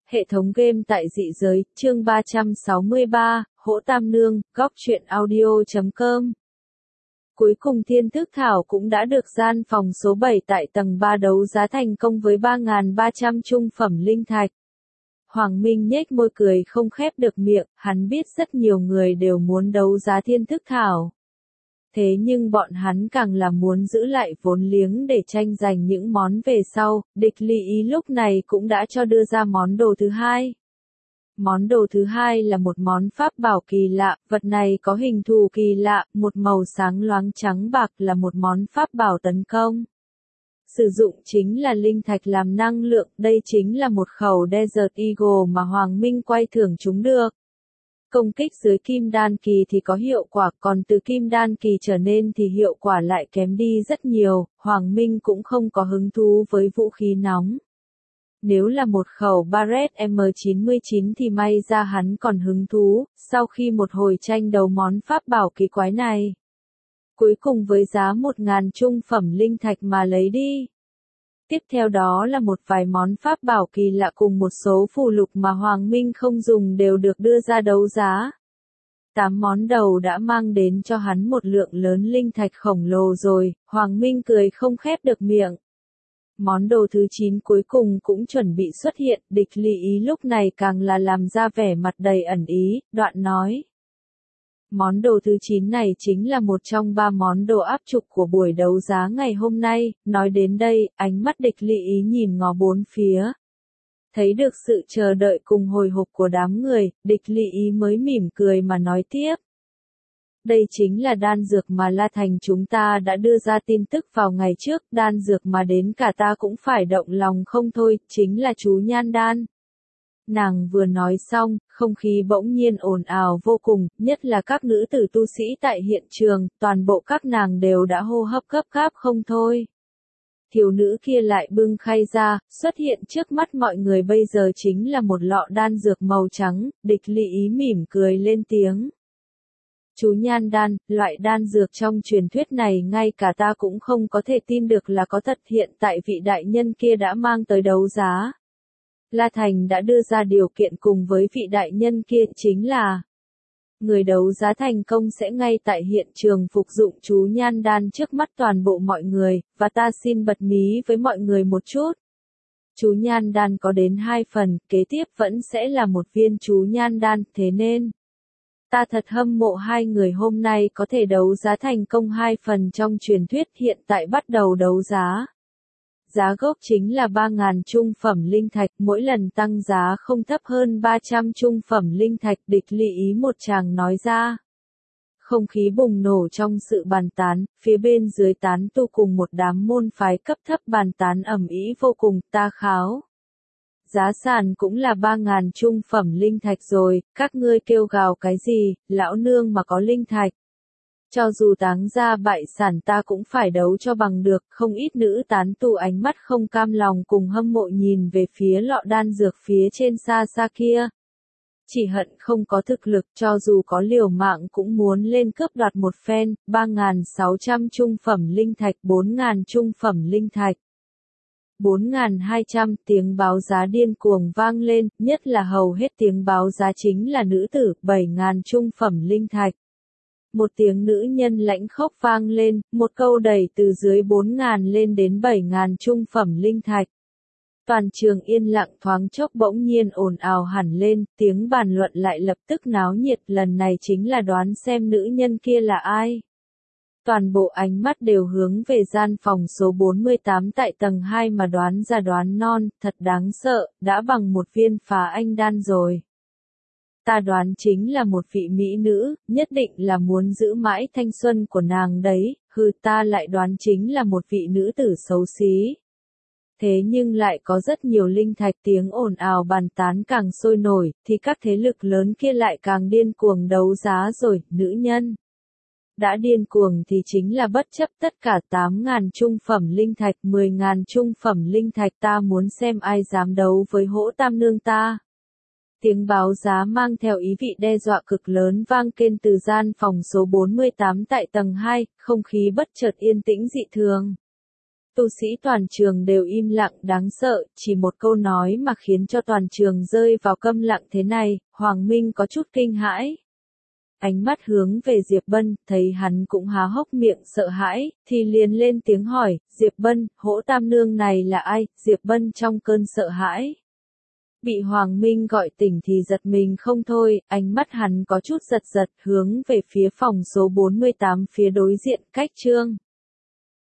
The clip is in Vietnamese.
Hệ thống game tại dị giới, chương 363, Hỗ Tam Nương, góc truyện audio.com. Cuối cùng Thiên Tước Thảo cũng đã được gian phòng số 7 tại tầng 3 đấu giá thành công với 3.300 trung phẩm linh thạch. Hoàng Minh nhếch môi cười không khép được miệng, hắn biết rất nhiều người đều muốn đấu giá Thiên Tước Thảo. Thế nhưng bọn hắn càng là muốn giữ lại vốn liếng để tranh giành những món về sau, địch Lý Ý lúc này cũng đã cho đưa ra món đồ thứ hai. Món đồ thứ hai là một món pháp bảo kỳ lạ, vật này có hình thù kỳ lạ, một màu sáng loáng trắng bạc là một món pháp bảo tấn công. Sử dụng chính là linh thạch làm năng lượng, đây chính là một khẩu Desert Eagle mà Hoàng Minh quay thưởng chúng được. Công kích dưới kim đan kỳ thì có hiệu quả, còn từ kim đan kỳ trở nên thì hiệu quả lại kém đi rất nhiều, Hoàng Minh cũng không có hứng thú với vũ khí nóng. Nếu là một khẩu Barrett M99 thì may ra hắn còn hứng thú, sau khi một hồi tranh đấu món pháp bảo kỳ quái này. Cuối cùng với giá 1.000 trung phẩm linh thạch mà lấy đi. Tiếp theo đó là một vài món pháp bảo kỳ lạ cùng một số phù lục mà Hoàng Minh không dùng đều được đưa ra đấu giá. 8 món đầu đã mang đến cho hắn một lượng lớn linh thạch khổng lồ rồi, Hoàng Minh cười không khép được miệng. Món đồ thứ 9 cuối cùng cũng chuẩn bị xuất hiện, địch Lý Ý lúc này càng là làm ra vẻ mặt đầy ẩn ý, đoạn nói. Món đồ thứ 9 này chính là một trong 3 món đồ áp trục của buổi đấu giá ngày hôm nay, nói đến đây, ánh mắt địch Lý Ý nhìn ngó bốn phía. Thấy được sự chờ đợi cùng hồi hộp của đám người, địch Lý Ý mới mỉm cười mà nói tiếp. Đây chính là đan dược mà La Thành chúng ta đã đưa ra tin tức vào ngày trước, đan dược mà đến cả ta cũng phải động lòng không thôi, chính là chú Nhan Đan. Nàng vừa nói xong, không khí bỗng nhiên ồn ào vô cùng, nhất là các nữ tử tu sĩ tại hiện trường, toàn bộ các nàng đều đã hô hấp gấp gáp không thôi. Thiếu nữ kia lại bưng khay ra, xuất hiện trước mắt mọi người bây giờ chính là một lọ đan dược màu trắng, địch Lý Ý mỉm cười lên tiếng. Chú Nhan Đan, loại đan dược trong truyền thuyết này ngay cả ta cũng không có thể tin được là có thật, hiện tại vị đại nhân kia đã mang tới đấu giá. La Thành đã đưa ra điều kiện cùng với vị đại nhân kia chính là người đấu giá thành công sẽ ngay tại hiện trường phục dụng chú Nhan Đan trước mắt toàn bộ mọi người, và ta xin bật mí với mọi người một chút. Chú Nhan Đan có đến 2 phần, kế tiếp vẫn sẽ là một viên chú Nhan Đan, thế nên ta thật hâm mộ hai người hôm nay có thể đấu giá thành công 2 phần trong truyền thuyết, hiện tại bắt đầu đấu giá. Giá gốc chính là 3.000 trung phẩm linh thạch, mỗi lần tăng giá không thấp hơn 300 trung phẩm linh thạch, địch Lý Ý một tràng nói ra. Không khí bùng nổ trong sự bàn tán, phía bên dưới tán tu cùng một đám môn phái cấp thấp bàn tán ầm ĩ vô cùng, ta kháo. Giá sàn cũng là 3.000 trung phẩm linh thạch rồi, các ngươi kêu gào cái gì, lão nương mà có linh thạch. Cho dù táng ra bại sản ta cũng phải đấu cho bằng được, không ít nữ tán tu ánh mắt không cam lòng cùng hâm mộ nhìn về phía lọ đan dược phía trên xa xa kia. Chỉ hận không có thực lực, cho dù có liều mạng cũng muốn lên cướp đoạt một phen, 3.600 trung phẩm linh thạch, 4.000 trung phẩm linh thạch. 4.200, tiếng báo giá điên cuồng vang lên, nhất là hầu hết tiếng báo giá chính là nữ tử, 7.000 trung phẩm linh thạch. Một tiếng nữ nhân lãnh khốc vang lên, một câu đẩy từ dưới 4.000 lên đến 7.000 trung phẩm linh thạch. Toàn trường yên lặng thoáng chốc bỗng nhiên ồn ào hẳn lên, tiếng bàn luận lại lập tức náo nhiệt, lần này chính là đoán xem nữ nhân kia là ai. Toàn bộ ánh mắt đều hướng về gian phòng số 48 tại tầng 2 mà đoán ra đoán non, thật đáng sợ, đã bằng một viên phá anh đan rồi. Ta đoán chính là một vị mỹ nữ, nhất định là muốn giữ mãi thanh xuân của nàng đấy, ta lại đoán chính là một vị nữ tử xấu xí. Thế nhưng lại có rất nhiều linh thạch, tiếng ồn ào bàn tán càng sôi nổi, thì các thế lực lớn kia lại càng điên cuồng đấu giá rồi, nữ nhân. Đã điên cuồng thì chính là bất chấp tất cả 8.000 trung phẩm linh thạch, 10.000 trung phẩm linh thạch, ta muốn xem ai dám đấu với Hỗ Tam Nương ta. Tiếng báo giá mang theo ý vị đe dọa cực lớn vang lên từ gian phòng số 48 tại tầng 2, không khí bất chợt yên tĩnh dị thường. Tu sĩ toàn trường đều im lặng đáng sợ, chỉ một câu nói mà khiến cho toàn trường rơi vào câm lặng thế này, Hoàng Minh có chút kinh hãi. Ánh mắt hướng về Diệp Bân, thấy hắn cũng há hốc miệng sợ hãi, thì liền lên tiếng hỏi, Diệp Bân, Hỗ Tam Nương này là ai? Diệp Bân trong cơn sợ hãi. Bị Hoàng Minh gọi tỉnh thì giật mình không thôi, ánh mắt hắn có chút giật giật hướng về phía phòng số 48 phía đối diện cách Trương